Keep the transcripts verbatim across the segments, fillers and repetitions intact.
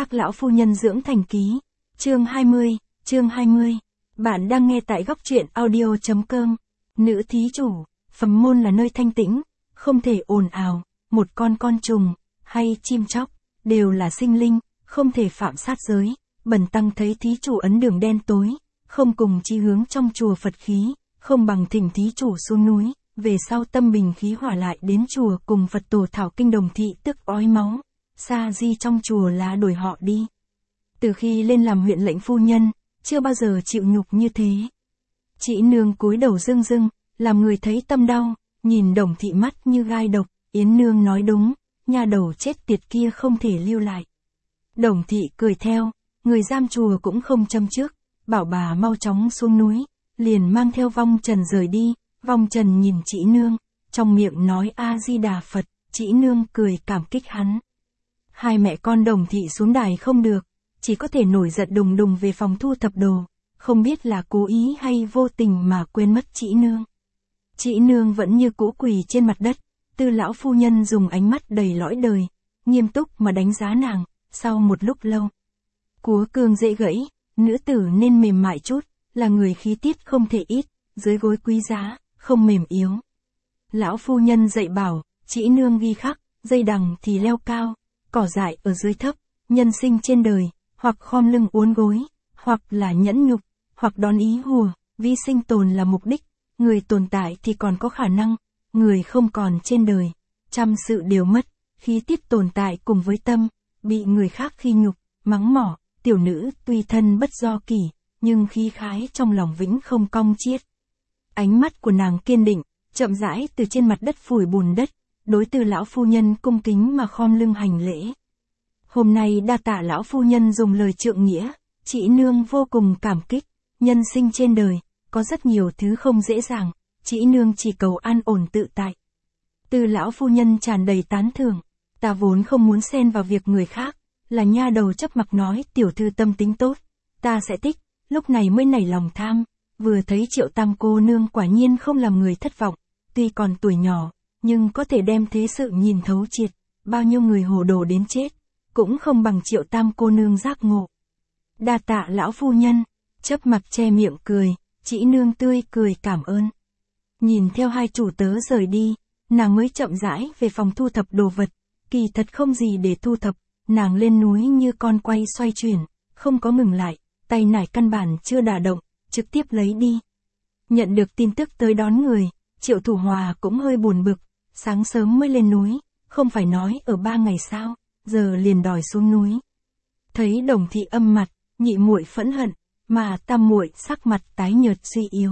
Các lão phu nhân dưỡng thành ký. Chương hai mươi, chương hai mươi. Bạn đang nghe tại góc truyện audio chấm com. Nữ thí chủ, phẩm môn là nơi thanh tĩnh, không thể ồn ào, một con con trùng, hay chim chóc, đều là sinh linh, không thể phạm sát giới. Bần tăng thấy thí chủ ấn đường đen tối, không cùng chi hướng trong chùa Phật khí, không bằng thỉnh thí chủ xuống núi, về sau tâm bình khí hỏa lại đến chùa cùng Phật tổ thảo kinh đồng thị tức ói máu. Sa di trong chùa là đổi họ đi. Từ khi lên làm huyện lệnh phu nhân, chưa bao giờ chịu nhục như thế. Chị nương cúi đầu rưng rưng, làm người thấy tâm đau, nhìn đồng thị mắt như gai độc. Yến nương nói đúng, nhà đầu chết tiệt kia không thể lưu lại. Đồng thị cười theo, người giam chùa cũng không châm trước, bảo bà mau chóng xuống núi, liền mang theo vong trần rời đi. Vong trần nhìn chị nương, trong miệng nói A-di-đà Phật, chị nương cười cảm kích hắn. Hai mẹ con đồng thị xuống đài không được, chỉ có thể nổi giận đùng đùng về phòng thu thập đồ, không biết là cố ý hay vô tình mà quên mất chị nương. Chị nương vẫn như cũ quỳ trên mặt đất, Tư lão phu nhân dùng ánh mắt đầy lõi đời, nghiêm túc mà đánh giá nàng, sau một lúc lâu. Cúa cương dễ gãy, nữ tử nên mềm mại chút, là người khí tiết không thể ít, dưới gối quý giá, không mềm yếu. Lão phu nhân dạy bảo, chị nương ghi khắc, dây đằng thì leo cao, cỏ dại ở dưới thấp, nhân sinh trên đời, hoặc khom lưng uốn gối, hoặc là nhẫn nhục, hoặc đón ý hùa, vì sinh tồn là mục đích, người tồn tại thì còn có khả năng, người không còn trên đời, trăm sự đều mất, khí tiết tồn tại cùng với tâm, bị người khác khi nhục, mắng mỏ, tiểu nữ tuy thân bất do kỷ, nhưng khí khái trong lòng vĩnh không cong chiết. Ánh mắt của nàng kiên định, chậm rãi từ trên mặt đất phủi bùn đất, đối từ lão phu nhân cung kính mà khom lưng hành lễ. Hôm nay đa tạ lão phu nhân dùng lời trượng nghĩa, chị nương vô cùng cảm kích, nhân sinh trên đời, có rất nhiều thứ không dễ dàng, chị nương chỉ cầu an ổn tự tại. Từ lão phu nhân tràn đầy tán thưởng, ta vốn không muốn xen vào việc người khác, là nha đầu chấp mặc nói tiểu thư tâm tính tốt, ta sẽ thích, lúc này mới nảy lòng tham, vừa thấy Triệu Tam cô nương quả nhiên không làm người thất vọng, tuy còn tuổi nhỏ, nhưng có thể đem thế sự nhìn thấu triệt, bao nhiêu người hồ đồ đến chết, cũng không bằng Triệu Tam cô nương giác ngộ. Đa tạ lão phu nhân, chấp mặc che miệng cười, chị nương tươi cười cảm ơn. Nhìn theo hai chủ tớ rời đi, nàng mới chậm rãi về phòng thu thập đồ vật, kỳ thật không gì để thu thập, nàng lên núi như con quay xoay chuyển, không có ngừng lại, tay nải căn bản chưa đả động, trực tiếp lấy đi. Nhận được tin tức tới đón người, Triệu Thủ Hòa cũng hơi buồn bực, sáng sớm mới lên núi, không phải nói ở ba ngày sao, giờ liền đòi xuống núi. Thấy đồng thị âm mặt, nhị muội phẫn hận, mà tam muội sắc mặt tái nhợt suy yếu.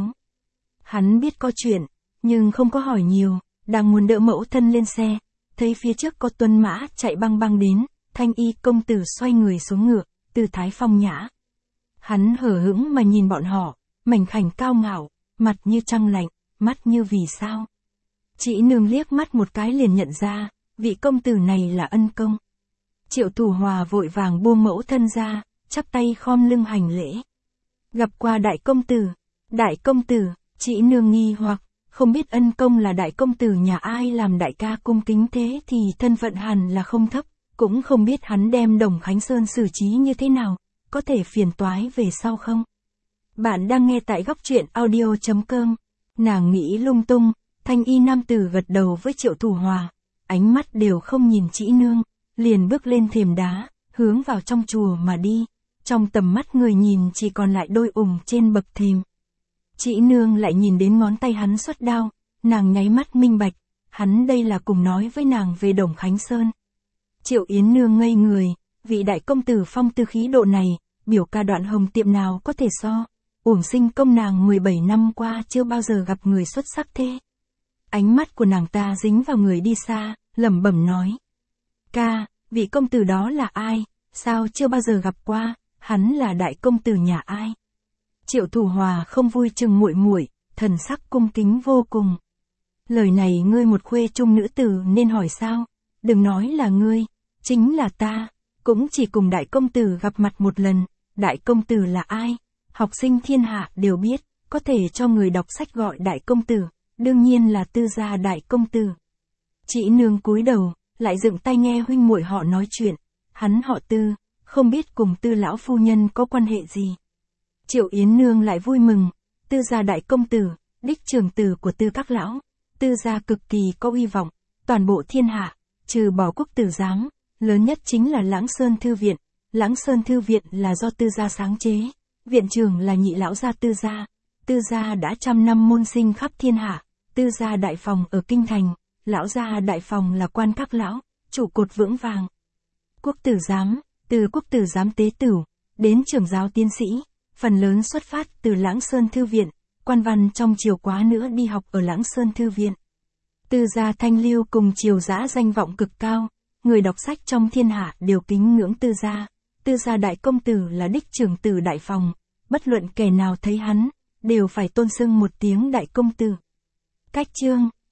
Hắn biết có chuyện, nhưng không có hỏi nhiều, đang muốn đỡ mẫu thân lên xe, thấy phía trước có tuân mã chạy băng băng đến, thanh y công tử xoay người xuống ngựa, tư thái phong nhã. Hắn hở hững mà nhìn bọn họ, mảnh khảnh cao ngạo, mặt như trăng lạnh, mắt như vì sao. Chị nương liếc mắt một cái liền nhận ra, vị công tử này là ân công. Triệu Thủ Hòa vội vàng buông mẫu thân ra, chắp tay khom lưng hành lễ. Gặp qua đại công tử, đại công tử, chị nương nghi hoặc, không biết ân công là đại công tử nhà ai làm đại ca cung kính thế thì thân phận hẳn là không thấp, cũng không biết hắn đem Đồng Khánh Sơn xử trí như thế nào, có thể phiền toái về sau không? Bạn đang nghe tại góc truyện audio chấm com. Nàng nghĩ lung tung, thanh y nam tử gật đầu với Triệu Thủ Hòa, ánh mắt đều không nhìn chị nương, liền bước lên thềm đá, hướng vào trong chùa mà đi, trong tầm mắt người nhìn chỉ còn lại đôi ủng trên bậc thềm. Chị nương lại nhìn đến ngón tay hắn xuất đao, nàng nháy mắt minh bạch, hắn đây là cùng nói với nàng về Đồng Khánh Sơn. Triệu Yến nương ngây người, vị đại công tử phong tư khí độ này, biểu ca Đoạn Hồng tiệm nào có thể so, uổng sinh công nàng mười bảy năm qua chưa bao giờ gặp người xuất sắc thế. Ánh mắt của nàng ta dính vào người đi xa, lẩm bẩm nói. Ca, vị công tử đó là ai, sao chưa bao giờ gặp qua, hắn là đại công tử nhà ai? Triệu Thủ Hòa không vui chừng muội muội, thần sắc cung kính vô cùng. Lời này ngươi một khuê trung nữ tử nên hỏi sao, đừng nói là ngươi, chính là ta, cũng chỉ cùng đại công tử gặp mặt một lần, đại công tử là ai? Học sinh thiên hạ đều biết, có thể cho người đọc sách gọi đại công tử, đương nhiên là Tư gia đại công tử. Chị nương cúi đầu, lại dựng tay nghe huynh muội họ nói chuyện, hắn họ Tư, không biết cùng Tư lão phu nhân có quan hệ gì. Triệu Yến Nương lại vui mừng, Tư gia đại công tử, đích trưởng tử của Tư các lão, Tư gia cực kỳ có uy vọng, toàn bộ thiên hạ, trừ bỏ Quốc tử giám, lớn nhất chính là Lãng Sơn Thư Viện. Lãng Sơn Thư Viện là do Tư gia sáng chế, viện trưởng là nhị lão gia Tư gia. Tư gia đã trăm năm môn sinh khắp thiên hạ, Tư gia đại phòng ở kinh thành, lão gia đại phòng là quan các lão, trụ cột vững vàng. Quốc tử giám, từ Quốc tử giám tế tửu, đến trưởng giáo tiến sĩ, phần lớn xuất phát từ Lãng Sơn Thư Viện, quan văn trong triều quá nữa đi học ở Lãng Sơn Thư Viện. Tư gia thanh lưu cùng triều dã danh vọng cực cao, người đọc sách trong thiên hạ đều kính ngưỡng Tư gia. Tư gia đại công tử là đích trưởng tử đại phòng, bất luận kẻ nào thấy hắn, đều phải tôn xưng một tiếng đại công tử. Cách chương